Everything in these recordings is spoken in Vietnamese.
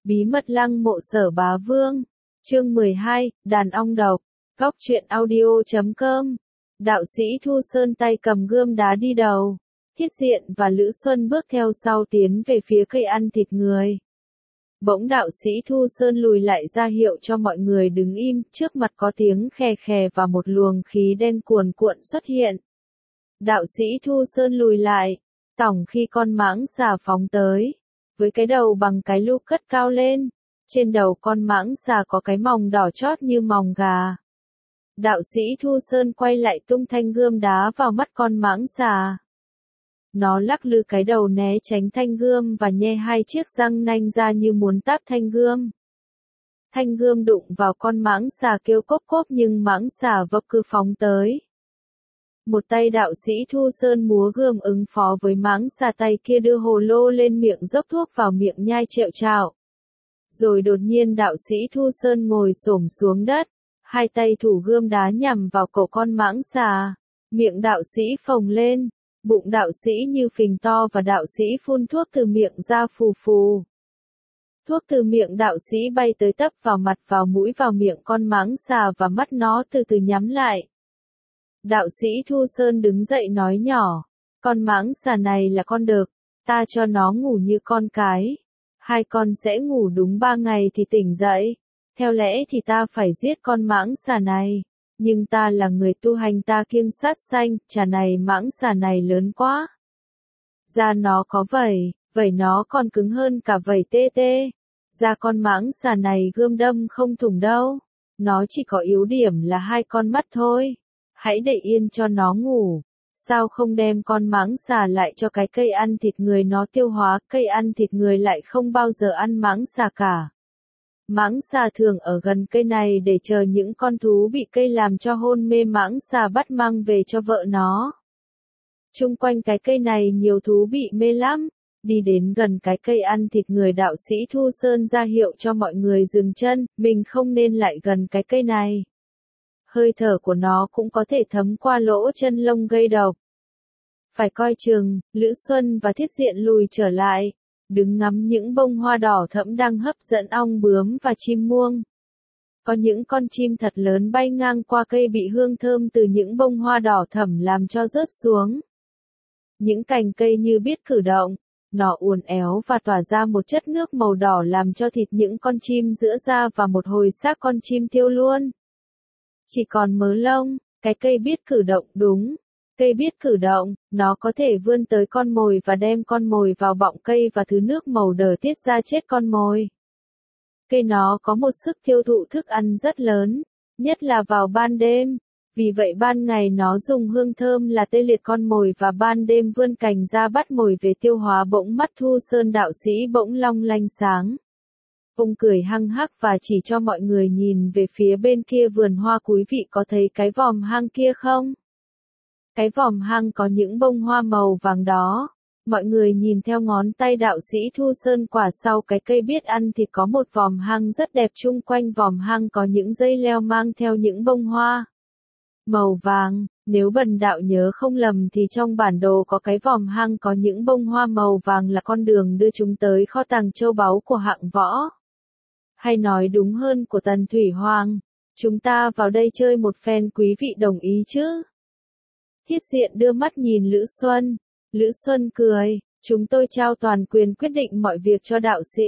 Bí mật lăng mộ Sở Bá Vương. Chương 12, đàn ong độc. Góc truyện audio.com. Đạo sĩ Thu Sơn tay cầm gươm đá đi đầu. Thiết Diện và Lữ Xuân bước theo sau tiến về phía cây ăn thịt người. Bỗng đạo sĩ Thu Sơn lùi lại ra hiệu cho mọi người đứng im, trước mặt có tiếng khè khè và một luồng khí đen cuồn cuộn xuất hiện. Đạo sĩ Thu Sơn lùi lại, tỏng khi con mãng xà phóng tới, với cái đầu bằng cái lu cất cao lên, trên đầu con mãng xà có cái mòng đỏ chót như mòng gà. Đạo sĩ Thu Sơn quay lại tung thanh gươm đá vào mắt con mãng xà. Nó lắc lư cái đầu né tránh thanh gươm và nhe hai chiếc răng nanh ra như muốn táp thanh gươm. Thanh gươm đụng vào con mãng xà kêu cốp cốp nhưng mãng xà vấp cứ phóng tới. Một tay đạo sĩ Thu Sơn múa gươm ứng phó với mãng xà, tay kia đưa hồ lô lên miệng dốc thuốc vào miệng nhai trẹo trạo. Rồi đột nhiên đạo sĩ Thu Sơn ngồi xổm xuống đất, hai tay thủ gươm đá nhằm vào cổ con mãng xà. Miệng đạo sĩ phồng lên, bụng đạo sĩ như phình to và đạo sĩ phun thuốc từ miệng ra phù phù. Thuốc từ miệng đạo sĩ bay tới tấp vào mặt, vào mũi, vào miệng con mãng xà và mắt nó từ từ nhắm lại. Đạo sĩ Thu Sơn đứng dậy nói nhỏ, con mãng xà này là con đực, ta cho nó ngủ như con cái. 2 con sẽ ngủ đúng 3 ngày thì tỉnh dậy. Theo lẽ thì ta phải giết con mãng xà này. Nhưng ta là người tu hành, ta kiêng sát sanh, chà này mãng xà này lớn quá. Da nó có vảy, vảy nó còn cứng hơn cả vảy tê tê. Da con mãng xà này gươm đâm không thủng đâu. Nó chỉ có yếu điểm là 2 con mắt thôi. Hãy để yên cho nó ngủ. Sao không đem con mãng xà lại cho cái cây ăn thịt người nó tiêu hóa, cây ăn thịt người lại không bao giờ ăn mãng xà cả. Mãng xà thường ở gần cây này để chờ những con thú bị cây làm cho hôn mê mãng xà bắt mang về cho vợ nó. Chung quanh cái cây này nhiều thú bị mê lắm. Đi đến gần cái cây ăn thịt người, đạo sĩ Thu Sơn ra hiệu cho mọi người dừng chân, mình không nên lại gần cái cây này. Hơi thở của nó cũng có thể thấm qua lỗ chân lông gây độc. Phải coi chừng. Lữ Xuân và Thiết Diện lùi trở lại, đứng ngắm những bông hoa đỏ thẫm đang hấp dẫn ong bướm và chim muông. Có những con chim thật lớn bay ngang qua cây bị hương thơm từ những bông hoa đỏ thẫm làm cho rớt xuống. Những cành cây như biết cử động, nó uốn éo và tỏa ra một chất nước màu đỏ làm cho thịt những con chim giữa ra và một hồi xác con chim tiêu luôn. Chỉ còn mớ lông, cái cây biết cử động, đúng. Cây biết cử động, nó có thể vươn tới con mồi và đem con mồi vào bọng cây và thứ nước màu đờ tiết ra chết con mồi. Cây nó có một sức tiêu thụ thức ăn rất lớn, nhất là vào ban đêm. Vì vậy ban ngày nó dùng hương thơm là tê liệt con mồi và ban đêm vươn cành ra bắt mồi về tiêu hóa. Bỗng mắt Thu Sơn đạo sĩ bỗng long lanh sáng. Ông cười hăng hắc và chỉ cho mọi người nhìn về phía bên kia vườn hoa. Quý vị có thấy cái vòm hang kia không? Cái vòm hang có những bông hoa màu vàng đó. Mọi người nhìn theo ngón tay đạo sĩ Thu Sơn quả sau cái cây biết ăn thịt có một vòm hang rất đẹp, chung quanh vòm hang có những dây leo mang theo những bông hoa màu vàng. Nếu bần đạo nhớ không lầm thì trong bản đồ có cái vòm hang có những bông hoa màu vàng là con đường đưa chúng tới kho tàng châu báu của Hạng Võ. Hay nói đúng hơn của Tần Thủy Hoàng. Chúng ta vào đây chơi một phen, quý vị đồng ý chứ? Thiết Diện đưa mắt nhìn Lữ Xuân. Lữ Xuân cười, chúng tôi trao toàn quyền quyết định mọi việc cho đạo sĩ.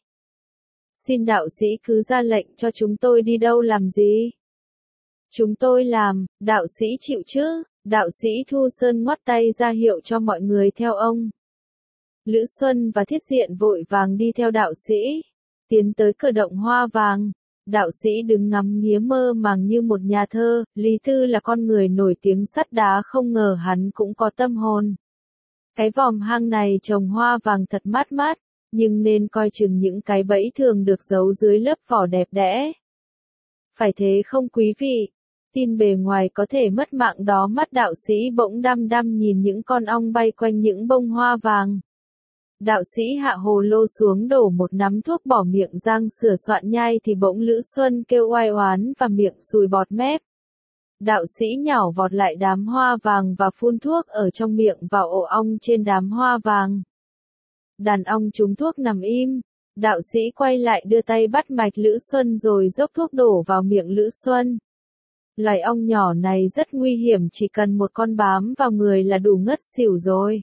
Xin đạo sĩ cứ ra lệnh cho chúng tôi đi đâu làm gì. Chúng tôi làm, đạo sĩ chịu chứ? Đạo sĩ Thu Sơn ngoắt tay ra hiệu cho mọi người theo ông. Lữ Xuân và Thiết Diện vội vàng đi theo đạo sĩ, tiến tới cửa động hoa vàng. Đạo sĩ đứng ngắm nghía mơ màng như một nhà thơ. Lý Tư là con người nổi tiếng sắt đá, không ngờ hắn cũng có tâm hồn. Cái vòm hang này trồng hoa vàng thật mát mát, nhưng nên coi chừng những cái bẫy thường được giấu dưới lớp vỏ đẹp đẽ. Phải thế không quý vị? Tin bề ngoài có thể mất mạng đó. Mắt đạo sĩ bỗng đăm đăm nhìn những con ong bay quanh những bông hoa vàng. Đạo sĩ hạ hồ lô xuống đổ một nắm thuốc bỏ miệng răng sửa soạn nhai thì bỗng Lữ Xuân kêu oai oán và miệng sùi bọt mép. Đạo sĩ nhảo vọt lại đám hoa vàng và phun thuốc ở trong miệng vào ổ ong trên đám hoa vàng. Đàn ong trúng thuốc nằm im. Đạo sĩ quay lại đưa tay bắt mạch Lữ Xuân rồi dốc thuốc đổ vào miệng Lữ Xuân. Loài ong nhỏ này rất nguy hiểm, chỉ cần một con bám vào người là đủ ngất xỉu rồi.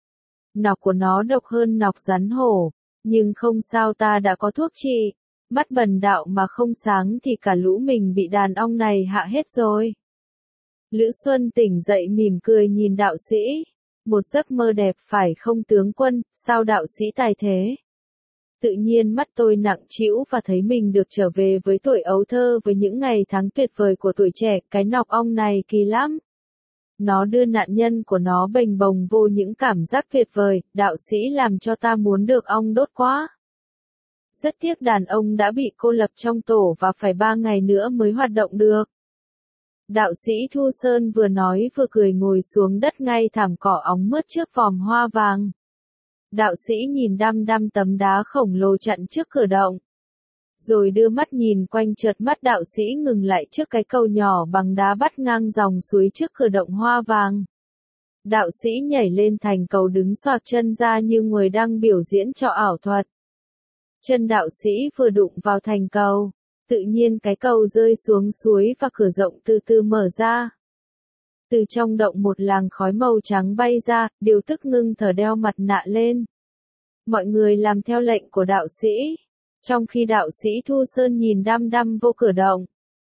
Nọc của nó độc hơn nọc rắn hổ, nhưng không sao, ta đã có thuốc trị. Mắt bần đạo mà không sáng thì cả lũ mình bị đàn ong này hạ hết rồi. Lữ Xuân tỉnh dậy mỉm cười nhìn đạo sĩ. Một giấc mơ đẹp phải không tướng quân, sao đạo sĩ tài thế? Tự nhiên mắt tôi nặng trĩu và thấy mình được trở về với tuổi ấu thơ, với những ngày tháng tuyệt vời của tuổi trẻ. Cái nọc ong này kỳ lắm. Nó đưa nạn nhân của nó bềnh bồng vô những cảm giác tuyệt vời, đạo sĩ làm cho ta muốn được ong đốt quá. Rất tiếc đàn ông đã bị cô lập trong tổ và phải 3 ngày nữa mới hoạt động được. Đạo sĩ Thu Sơn vừa nói vừa cười ngồi xuống đất ngay thảm cỏ óng mướt trước vòm hoa vàng. Đạo sĩ nhìn đăm đăm tấm đá khổng lồ chặn trước cửa động. Rồi đưa mắt nhìn quanh, chợt mắt đạo sĩ ngừng lại trước cái cầu nhỏ bằng đá bắt ngang dòng suối trước cửa động hoa vàng. Đạo sĩ nhảy lên thành cầu đứng xoạc chân ra như người đang biểu diễn trò ảo thuật. Chân đạo sĩ vừa đụng vào thành cầu, tự nhiên cái cầu rơi xuống suối và cửa rộng từ từ mở ra. Từ trong động một làn khói màu trắng bay ra, Điều Tức ngưng thở đeo mặt nạ lên. Mọi người làm theo lệnh của đạo sĩ, trong khi đạo sĩ Thu Sơn nhìn đăm đăm vô cửa động.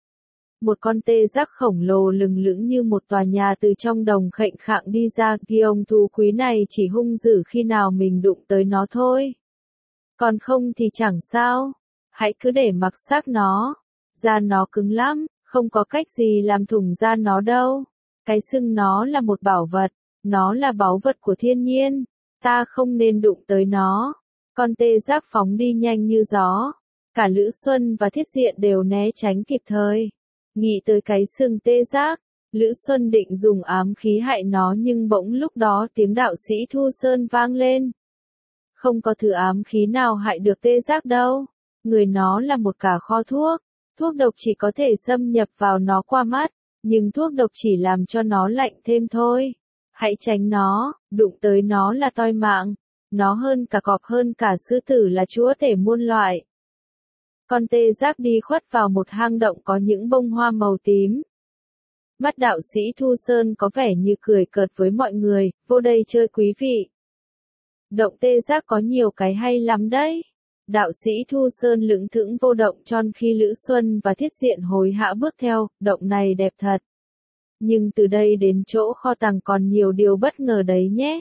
Một con tê giác khổng lồ lừng lững như một tòa nhà từ trong đồng khệnh khạng đi ra, ông thú quý này chỉ hung dữ khi nào mình đụng tới nó thôi. Còn không thì chẳng sao, hãy cứ để mặc xác nó, da nó cứng lắm, không có cách gì làm thủng da nó đâu. Cái sưng nó là một bảo vật, nó là báu vật của thiên nhiên, ta không nên đụng tới nó. Con tê giác phóng đi nhanh như gió, cả Lữ Xuân và Thiết Diện đều né tránh kịp thời. Nghĩ tới cái sừng tê giác, Lữ Xuân định dùng ám khí hại nó, nhưng bỗng lúc đó tiếng đạo sĩ Thu Sơn vang lên. Không có thứ ám khí nào hại được tê giác đâu, người nó là một cả kho thuốc, thuốc độc chỉ có thể xâm nhập vào nó qua mắt, nhưng thuốc độc chỉ làm cho nó lạnh thêm thôi. Hãy tránh nó, đụng tới nó là toi mạng, nó hơn cả cọp hơn cả sư tử, là chúa tể muôn loại. Con tê giác đi khuất vào một hang động có những bông hoa màu tím. Mắt đạo sĩ Thu Sơn có vẻ như cười cợt với mọi người, vô đây chơi quý vị. Động tê giác có nhiều cái hay lắm đấy. Đạo sĩ Thu Sơn lững thững vô động tròn khi Lữ Xuân và Thiết Diện hối hã bước theo, động này đẹp thật. Nhưng từ đây đến chỗ kho tàng còn nhiều điều bất ngờ đấy nhé.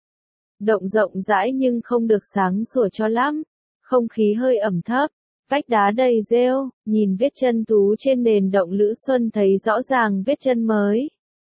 Động rộng rãi nhưng không được sáng sủa cho lắm, không khí hơi ẩm thấp, vách đá đầy rêu, nhìn vết chân thú trên nền động Lữ Xuân thấy rõ ràng vết chân mới.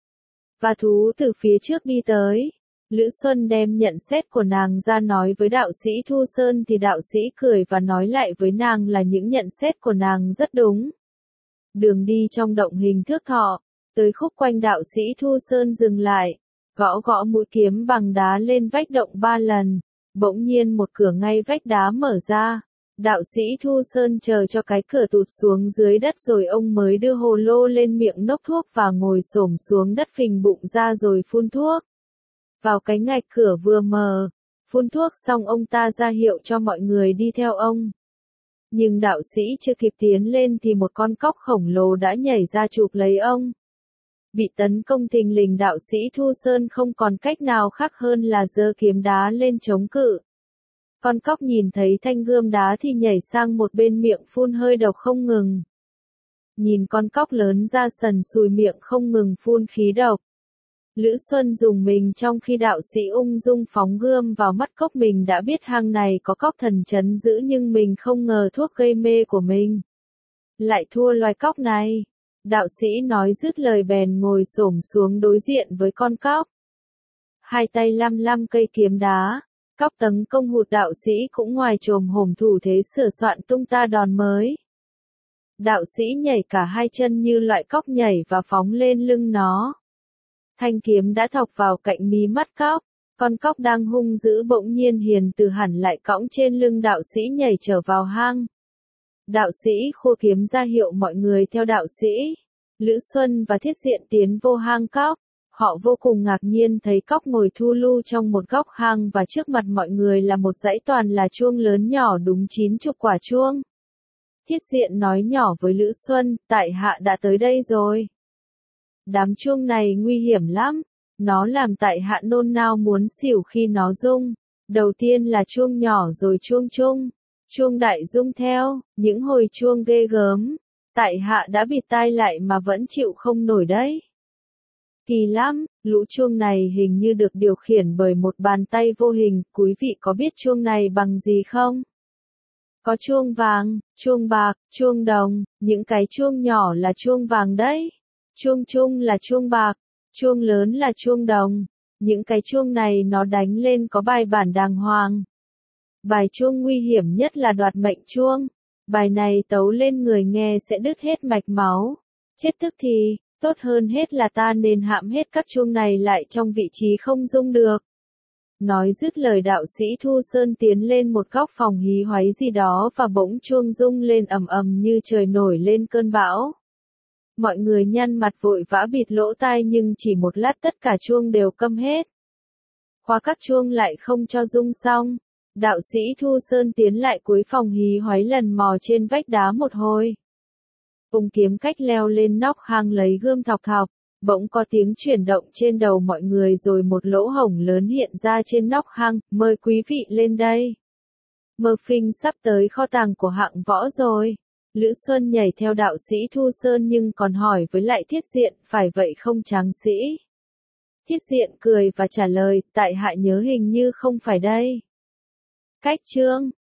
Và thú từ phía trước đi tới. Lữ Xuân đem nhận xét của nàng ra nói với đạo sĩ Thu Sơn thì đạo sĩ cười và nói lại với nàng là những nhận xét của nàng rất đúng. Đường đi trong động hình thước thọ, tới khúc quanh đạo sĩ Thu Sơn dừng lại, gõ gõ mũi kiếm bằng đá lên vách động 3 lần, bỗng nhiên một cửa ngay vách đá mở ra. Đạo sĩ Thu Sơn chờ cho cái cửa tụt xuống dưới đất rồi ông mới đưa hồ lô lên miệng nốc thuốc và ngồi xổm xuống đất phình bụng ra rồi phun thuốc. Vào cái ngạch cửa vừa mở, phun thuốc xong ông ta ra hiệu cho mọi người đi theo ông. Nhưng đạo sĩ chưa kịp tiến lên thì một con cóc khổng lồ đã nhảy ra chụp lấy ông. Bị tấn công thình lình, đạo sĩ Thu Sơn không còn cách nào khác hơn là giơ kiếm đá lên chống cự. Con cóc nhìn thấy thanh gươm đá thì nhảy sang một bên, miệng phun hơi độc không ngừng. Nhìn con cóc lớn ra sần sùi miệng không ngừng phun khí độc. Lữ Xuân dùng mình trong khi đạo sĩ ung dung phóng gươm vào mắt cóc. Mình đã biết hang này có cóc thần trấn giữ nhưng mình không ngờ thuốc gây mê của mình lại thua loài cóc này. Đạo sĩ nói dứt lời bèn ngồi xổm xuống đối diện với con cóc. Hai tay lăm lăm cây kiếm đá, cóc tấn công hụt đạo sĩ cũng ngoài chồm hổm thủ thế sửa soạn tung ta đòn mới. Đạo sĩ nhảy cả hai chân như loại cóc nhảy và phóng lên lưng nó. Thanh kiếm đã thọc vào cạnh mí mắt cóc, con cóc đang hung dữ bỗng nhiên hiền từ hẳn lại cõng trên lưng đạo sĩ nhảy trở vào hang. Đạo sĩ khua kiếm ra hiệu mọi người theo đạo sĩ. Lữ Xuân và Thiết Diện tiến vô hang cóc. Họ vô cùng ngạc nhiên thấy cóc ngồi thu lu trong một góc hang và trước mặt mọi người là một dãy toàn là chuông lớn nhỏ đúng 90 quả chuông. Thiết Diện nói nhỏ với Lữ Xuân, tại hạ đã tới đây rồi. Đám chuông này nguy hiểm lắm, nó làm tại hạ nôn nao muốn xỉu khi nó rung. Đầu tiên là chuông nhỏ rồi chuông trung, chuông đại rung theo, những hồi chuông ghê gớm. Tại hạ đã bịt tai lại mà vẫn chịu không nổi đấy. Kỳ lắm, lũ chuông này hình như được điều khiển bởi một bàn tay vô hình, quý vị có biết chuông này bằng gì không? Có chuông vàng, chuông bạc, chuông đồng, những cái chuông nhỏ là chuông vàng đấy. Chuông trung là chuông bạc, chuông lớn là chuông đồng. Những cái chuông này nó đánh lên có bài bản đàng hoàng. Bài chuông nguy hiểm nhất là đoạt mệnh chuông. Bài này tấu lên người nghe sẽ đứt hết mạch máu. Chết tức thì, tốt hơn hết là ta nên hãm hết các chuông này lại trong vị trí không rung được. Nói dứt lời đạo sĩ Thu Sơn tiến lên một góc phòng hí hoáy gì đó và bỗng chuông rung lên ầm ầm như trời nổi lên cơn bão. Mọi người nhăn mặt vội vã bịt lỗ tai nhưng chỉ một lát tất cả chuông đều câm hết. Khóa các chuông lại không cho rung xong. Đạo sĩ Thu Sơn tiến lại cuối phòng hí hoáy lần mò trên vách đá một hồi. Cùng kiếm cách leo lên nóc hang lấy gươm thọc thọc. Bỗng có tiếng chuyển động trên đầu mọi người rồi một lỗ hổng lớn hiện ra trên nóc hang, mời quý vị lên đây. Mơ Phinh sắp tới kho tàng của hạng võ rồi. Lữ Xuân nhảy theo đạo sĩ Thu Sơn nhưng còn hỏi với lại Thiết Diện, phải vậy không tráng sĩ? Thiết Diện cười và trả lời, tại hạ nhớ hình như không phải đây. Cách chương